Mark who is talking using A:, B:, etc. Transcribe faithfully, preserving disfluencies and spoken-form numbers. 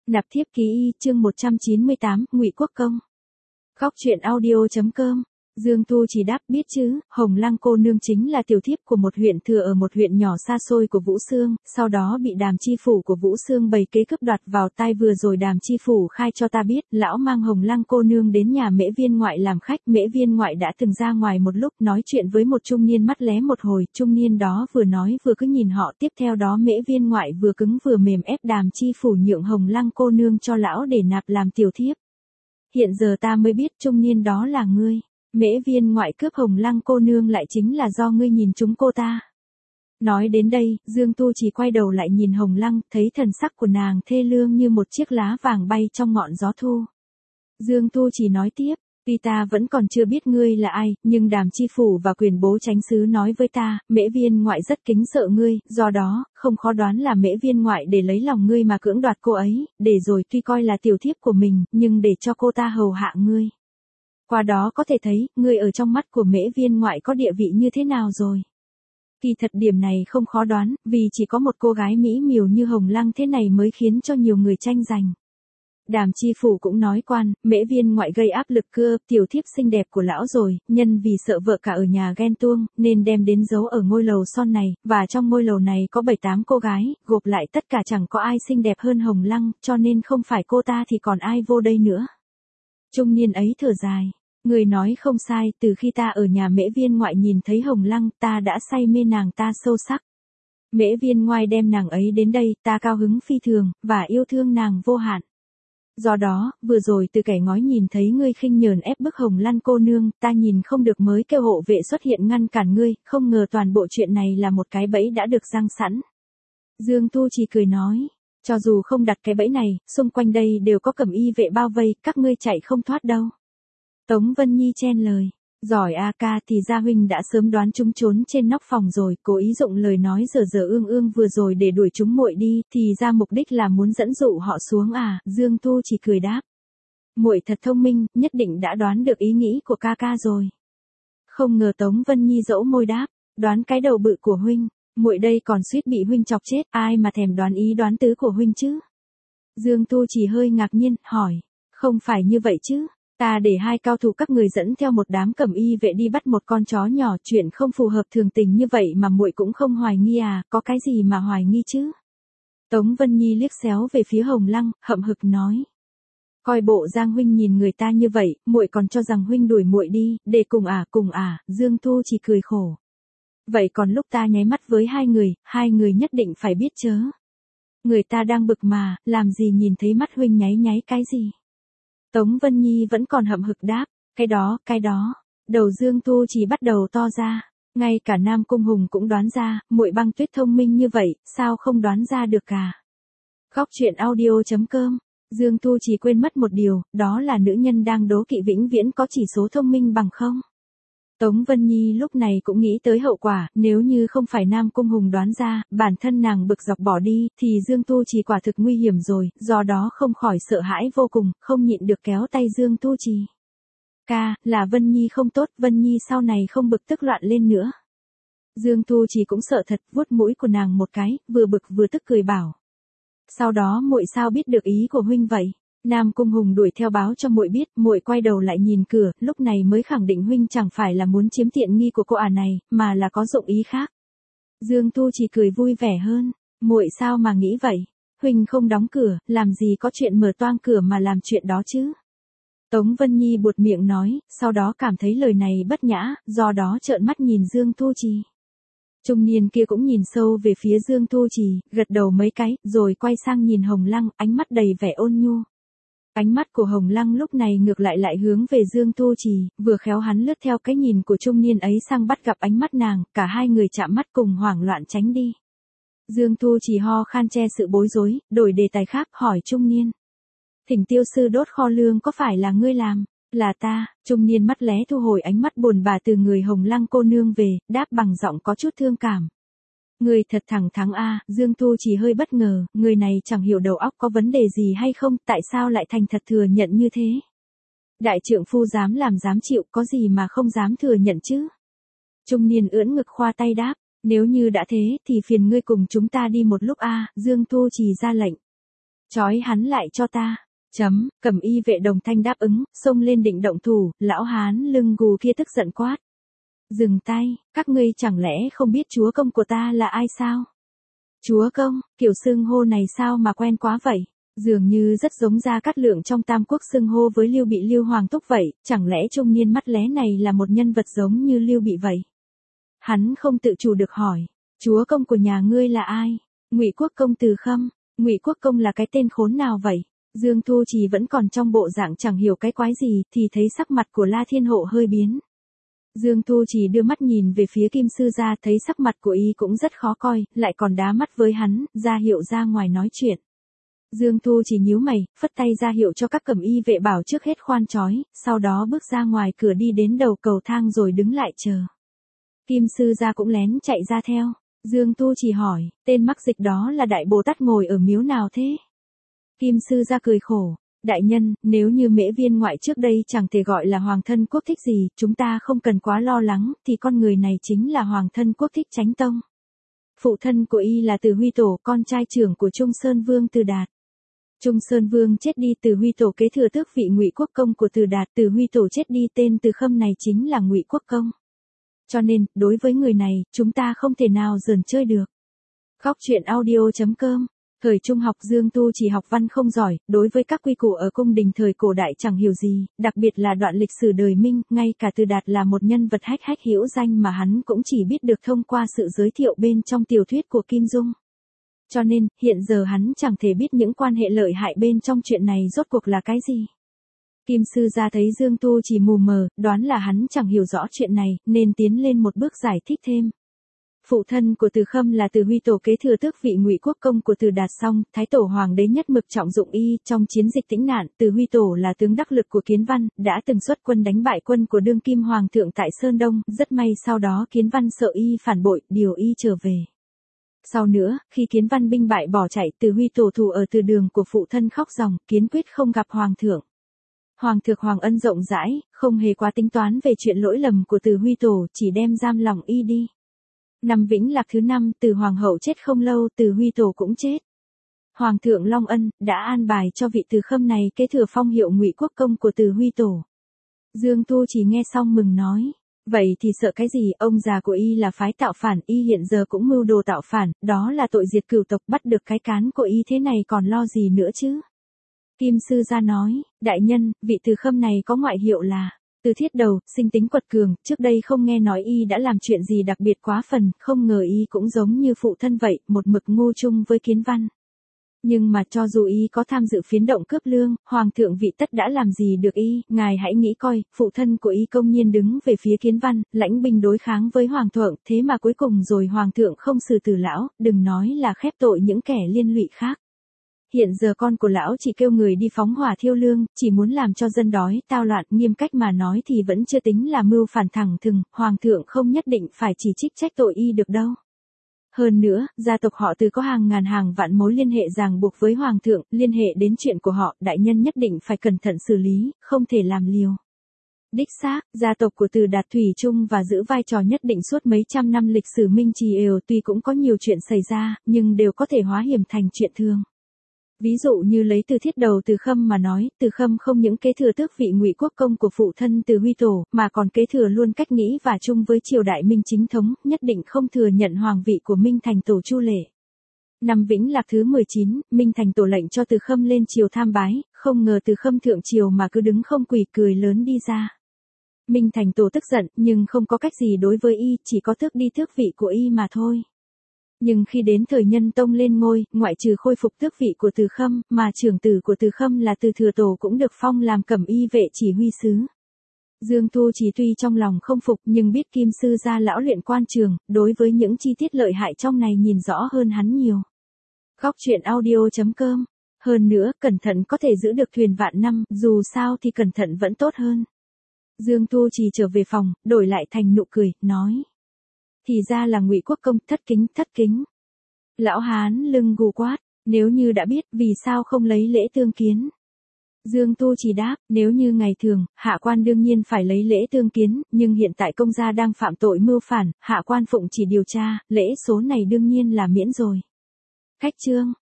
A: Nạp thiếp ký y, chương một trăm chín mươi tám, Ngụy Quốc Công. Góc truyện audio chấm com. Dương Tu chỉ đáp biết chứ, Hồng Lăng cô nương chính là tiểu thiếp của một huyện thừa ở một huyện nhỏ xa xôi của Vũ Xương, sau đó bị Đàm chi phủ của Vũ Xương bày kế cướp đoạt vào tai vừa rồi Đàm chi phủ khai cho ta biết, lão mang Hồng Lăng cô nương đến nhà Mễ Viên ngoại làm khách, Mễ Viên ngoại đã từng ra ngoài một lúc nói chuyện với một trung niên mắt lé một hồi, trung niên đó vừa nói vừa cứ nhìn họ, tiếp theo đó Mễ Viên ngoại vừa cứng vừa mềm ép Đàm chi phủ nhượng Hồng Lăng cô nương cho lão để nạp làm tiểu thiếp. Hiện giờ ta mới biết trung niên đó là ngươi. Mễ Viên ngoại cướp Hồng Lăng cô nương lại chính là do ngươi nhìn chúng cô ta. Nói đến đây, Dương Tu chỉ quay đầu lại nhìn Hồng Lăng, thấy thần sắc của nàng thê lương như một chiếc lá vàng bay trong ngọn gió thu. Dương Tu chỉ nói tiếp, tuy ta vẫn còn chưa biết ngươi là ai, nhưng Đàm chi phủ và quyền bố chánh sứ nói với ta, Mễ Viên ngoại rất kính sợ ngươi, do đó, không khó đoán là Mễ Viên ngoại để lấy lòng ngươi mà cưỡng đoạt cô ấy, để rồi tuy coi là tiểu thiếp của mình, nhưng để cho cô ta hầu hạ ngươi. Qua đó có thể thấy, ngươi ở trong mắt của Mễ Viên ngoại có địa vị như thế nào rồi. Kỳ thật điểm này không khó đoán, vì chỉ có một cô gái mỹ miều như Hồng Lăng thế này mới khiến cho nhiều người tranh giành. Đàm chi phủ cũng nói quan, Mễ Viên ngoại gây áp lực cưa, tiểu thiếp xinh đẹp của lão rồi, nhân vì sợ vợ cả ở nhà ghen tuông, nên đem đến giấu ở ngôi lầu son này, và trong ngôi lầu này có bảy tám cô gái, gộp lại tất cả chẳng có ai xinh đẹp hơn Hồng Lăng, cho nên không phải cô ta thì còn ai vô đây nữa. Trung niên ấy thở dài. Người nói không sai, từ khi ta ở nhà Mễ Viên ngoại nhìn thấy Hồng Lăng, ta đã say mê nàng ta sâu sắc. Mễ Viên ngoại đem nàng ấy đến đây, ta cao hứng phi thường, và yêu thương nàng vô hạn. Do đó, vừa rồi từ kẻ ngói nhìn thấy ngươi khinh nhờn ép bức Hồng Lăng cô nương, ta nhìn không được mới kêu hộ vệ xuất hiện ngăn cản ngươi, không ngờ toàn bộ chuyện này là một cái bẫy đã được giăng sẵn. Dương Tu chỉ cười nói, cho dù không đặt cái bẫy này, xung quanh đây đều có cẩm y vệ bao vây, các ngươi chạy không thoát đâu. Tống Vân Nhi chen lời, giỏi a ca thì gia huynh đã sớm đoán chúng trốn trên nóc phòng rồi, cố ý dụng lời nói dở dở ương ương vừa rồi để đuổi chúng muội đi, thì ra mục đích là muốn dẫn dụ họ xuống à, Dương Tu chỉ cười đáp. Muội thật thông minh, nhất định đã đoán được ý nghĩ của ca ca rồi. Không ngờ Tống Vân Nhi dỗ môi đáp, đoán cái đầu bự của huynh, muội đây còn suýt bị huynh chọc chết, ai mà thèm đoán ý đoán tứ của huynh chứ. Dương Tu chỉ hơi ngạc nhiên, hỏi, không phải như vậy chứ. Ta để hai cao thủ các người dẫn theo một đám cẩm y vệ đi bắt một con chó nhỏ, chuyện không phù hợp thường tình như vậy mà muội cũng không hoài nghi à, có cái gì mà hoài nghi chứ? Tống Vân Nhi liếc xéo về phía Hồng Lăng, hậm hực nói. Coi bộ Giang huynh nhìn người ta như vậy, muội còn cho rằng huynh đuổi muội đi, để cùng à, cùng à, Dương Tu chỉ cười khổ. Vậy còn lúc ta nháy mắt với hai người, hai người nhất định phải biết chớ. Người ta đang bực mà, làm gì nhìn thấy mắt huynh nháy nháy cái gì? Tống Vân Nhi vẫn còn hậm hực đáp, cái đó, cái đó, đầu Dương Tu chỉ bắt đầu to ra, ngay cả Nam Cung Hùng cũng đoán ra, muội Băng Tuyết thông minh như vậy, sao không đoán ra được cả. Góc truyện audio chấm com, Dương Tu chỉ quên mất một điều, đó là nữ nhân đang đố kỵ vĩnh viễn có chỉ số thông minh bằng không. Tống Vân Nhi lúc này cũng nghĩ tới hậu quả, nếu như không phải Nam Cung Hùng đoán ra, bản thân nàng bực dọc bỏ đi, thì Dương Tu Trì quả thực nguy hiểm rồi, do đó không khỏi sợ hãi vô cùng, không nhịn được kéo tay Dương Tu Trì. Ca, là Vân Nhi không tốt, Vân Nhi sau này không bực tức loạn lên nữa. Dương Tu Trì cũng sợ thật, vuốt mũi của nàng một cái, vừa bực vừa tức cười bảo. Sau đó muội sao biết được ý của huynh vậy? Nam Cung Hùng đuổi theo báo cho muội biết, muội quay đầu lại nhìn cửa, lúc này mới khẳng định huynh chẳng phải là muốn chiếm tiện nghi của cô ả này, mà là có dụng ý khác. Dương Tu chỉ cười vui vẻ hơn, muội sao mà nghĩ vậy? Huynh không đóng cửa, làm gì có chuyện mở toang cửa mà làm chuyện đó chứ? Tống Vân Nhi buột miệng nói, sau đó cảm thấy lời này bất nhã, do đó trợn mắt nhìn Dương Tu Trì. Trung niên kia cũng nhìn sâu về phía Dương Tu Trì, gật đầu mấy cái, rồi quay sang nhìn Hồng Lăng, ánh mắt đầy vẻ ôn nhu. Ánh mắt của Hồng Lăng lúc này ngược lại lại hướng về Dương Tu Trì, vừa khéo hắn lướt theo cái nhìn của trung niên ấy sang bắt gặp ánh mắt nàng, cả hai người chạm mắt cùng hoảng loạn tránh đi. Dương Tu Trì ho khan che sự bối rối, đổi đề tài khác, hỏi trung niên. Thỉnh tiêu sư đốt kho lương có phải là ngươi làm? Là ta, trung niên mắt lé thu hồi ánh mắt buồn bã từ người Hồng Lăng cô nương về, đáp bằng giọng có chút thương cảm. Người thật thẳng thắn a, Dương Tu chỉ hơi bất ngờ, người này chẳng hiểu đầu óc có vấn đề gì hay không, tại sao lại thành thật thừa nhận như thế. Đại trượng phu dám làm dám chịu, có gì mà không dám thừa nhận chứ. Trung niên ưỡn ngực khoa tay đáp, nếu như đã thế, thì phiền ngươi cùng chúng ta đi một lúc a, Dương Tu chỉ ra lệnh. Trói hắn lại cho ta. Chấm, Cẩm y vệ đồng thanh đáp ứng, xông lên định động thủ, lão hán lưng gù kia tức giận quát. Dừng tay, các ngươi chẳng lẽ không biết chúa công của ta là ai sao? Chúa công, kiểu xưng hô này sao mà quen quá vậy? Dường như rất giống Gia Cát Lượng trong Tam Quốc xưng hô với Lưu Bị Lưu Hoàng Túc vậy, chẳng lẽ trung niên mắt lé này là một nhân vật giống như Lưu Bị vậy? Hắn không tự chủ được hỏi, chúa công của nhà ngươi là ai? Ngụy Quốc công Từ Khâm. Ngụy Quốc công là cái tên khốn nào vậy? Dương Thu Trì vẫn còn trong bộ dạng chẳng hiểu cái quái gì, thì thấy sắc mặt của La Thiên Hộ hơi biến. Dương Thu Trì đưa mắt nhìn về phía Kim Sư Gia, thấy sắc mặt của y cũng rất khó coi, lại còn đá mắt với hắn, ra hiệu ra ngoài nói chuyện. Dương Thu Trì nhíu mày, phất tay ra hiệu cho các cẩm y vệ bảo trước hết khoan trói, sau đó bước ra ngoài cửa đi đến đầu cầu thang rồi đứng lại chờ. Kim Sư Gia cũng lén chạy ra theo. Dương Tu chỉ hỏi, tên mắc dịch đó là Đại Bồ Tát ngồi ở miếu nào thế? Kim Sư Gia cười khổ, đại nhân, nếu như Mễ Viên ngoại trước đây chẳng thể gọi là hoàng thân quốc thích gì, chúng ta không cần quá lo lắng, thì con người này chính là hoàng thân quốc thích Chánh Tông. Phụ thân của y là Từ Huy Tổ, con trai trưởng của Trung Sơn Vương Từ Đạt. Trung Sơn Vương chết đi, Từ Huy Tổ kế thừa tước vị Ngụy Quốc công của Từ Đạt, Từ Huy Tổ chết đi, tên Từ Khâm này chính là Ngụy Quốc công. Cho nên, đối với người này, chúng ta không thể nào giỡn chơi được. Khóc chuyện audio chấm com. Thời trung học Dương Tu chỉ học văn không giỏi, đối với các quy củ ở cung đình thời cổ đại chẳng hiểu gì, đặc biệt là đoạn lịch sử đời Minh, ngay cả Từ Đạt là một nhân vật hách hách hữu danh mà hắn cũng chỉ biết được thông qua sự giới thiệu bên trong tiểu thuyết của Kim Dung. Cho nên, hiện giờ hắn chẳng thể biết những quan hệ lợi hại bên trong chuyện này rốt cuộc là cái gì. Kim Sư Gia thấy Dương Tu chỉ mù mờ, đoán là hắn chẳng hiểu rõ chuyện này, nên tiến lên một bước giải thích thêm. Phụ thân của Từ Khâm là Từ Huy Tổ kế thừa tước vị Ngụy Quốc công của Từ Đạt, xong Thái Tổ Hoàng đế nhất mực trọng dụng y, trong chiến dịch Tĩnh Nạn, Từ Huy Tổ là tướng đắc lực của Kiến Văn, đã từng xuất quân đánh bại quân của đương kim hoàng thượng tại Sơn Đông, rất may sau đó Kiến Văn sợ y phản bội, điều y trở về. Sau nữa, khi Kiến Văn binh bại bỏ chạy, Từ Huy Tổ thủ ở từ đường của phụ thân khóc ròng, kiến quyết không gặp hoàng thượng. Hoàng thượng Hoàng ân rộng rãi, không hề quá tính toán về chuyện lỗi lầm của Từ Huy Tổ, chỉ đem giam lỏng y đi. Năm Vĩnh Lạc thứ năm, Từ Hoàng hậu chết không lâu, Từ Huy Tổ cũng chết. Hoàng thượng Long Ân đã an bài cho vị Từ Khâm này kế thừa phong hiệu Ngụy Quốc công của Từ Huy Tổ. Dương Tu chỉ nghe xong mừng nói, vậy thì sợ cái gì, ông già của y là phái tạo phản, y hiện giờ cũng mưu đồ tạo phản, đó là tội diệt cửu tộc, bắt được cái cán của y thế này còn lo gì nữa chứ. Kim Sư Gia nói, đại nhân, vị Từ Khâm này có ngoại hiệu là Từ Thiết Đầu, sinh tính quật cường, trước đây không nghe nói y đã làm chuyện gì đặc biệt quá phần, không ngờ y cũng giống như phụ thân vậy, một mực ngu chung với Kiến Văn. Nhưng mà cho dù y có tham dự phiến động cướp lương, hoàng thượng vị tất đã làm gì được y, ngài hãy nghĩ coi, phụ thân của y công nhiên đứng về phía Kiến Văn, lãnh binh đối kháng với hoàng thượng, thế mà cuối cùng rồi hoàng thượng không xử tử lão, đừng nói là khép tội những kẻ liên lụy khác. Hiện giờ con của lão chỉ kêu người đi phóng hỏa thiêu lương, chỉ muốn làm cho dân đói, tao loạn, nghiêm cách mà nói thì vẫn chưa tính là mưu phản thẳng thừng, hoàng thượng không nhất định phải chỉ trích trách tội y được đâu. Hơn nữa, gia tộc họ Từ có hàng ngàn hàng vạn mối liên hệ ràng buộc với hoàng thượng, liên hệ đến chuyện của họ, đại nhân nhất định phải cẩn thận xử lý, không thể làm liều. Đích xác, gia tộc của Từ Đạt thủy chung và giữ vai trò nhất định suốt mấy trăm năm lịch sử Minh Trì đều, tuy cũng có nhiều chuyện xảy ra, nhưng đều có thể hóa hiểm thành chuyện thường. Ví dụ như lấy Từ Thiết Đầu Từ Khâm mà nói, Từ Khâm không những kế thừa tước vị Ngụy Quốc công của phụ thân Từ Huy Tổ, mà còn kế thừa luôn cách nghĩ và chung với triều đại Minh chính thống, nhất định không thừa nhận hoàng vị của Minh Thành Tổ Chu Lệ. Năm Vĩnh Lạc thứ mười chín, Minh Thành Tổ lệnh cho Từ Khâm lên triều tham bái, không ngờ Từ Khâm thượng triều mà cứ đứng không quỳ, cười lớn đi ra. Minh Thành Tổ tức giận, nhưng không có cách gì đối với y, chỉ có tước đi tước vị của y mà thôi. Nhưng khi đến thời Nhân Tông lên ngôi, ngoại trừ khôi phục tước vị của Từ Khâm, mà trưởng tử của Từ Khâm là Từ Thừa Tổ cũng được phong làm cẩm y vệ chỉ huy sứ. Dương Tu chỉ tuy trong lòng không phục nhưng biết Kim Sư Gia lão luyện quan trường, đối với những chi tiết lợi hại trong này nhìn rõ hơn hắn nhiều. Khóc chuyện audio chấm com. Hơn nữa, cẩn thận có thể giữ được thuyền vạn năm, dù sao thì cẩn thận vẫn tốt hơn. Dương Tu chỉ trở về phòng, đổi lại thành nụ cười, nói. Thì ra là Ngụy Quốc công, thất kính, thất kính. Lão hán lưng gù quát, nếu như đã biết, vì sao không lấy lễ tương kiến? Dương Tu chỉ đáp, nếu như ngày thường, hạ quan đương nhiên phải lấy lễ tương kiến, nhưng hiện tại công gia đang phạm tội mưu phản, hạ quan phụng chỉ điều tra, lễ số này đương nhiên là miễn rồi. Khách chương.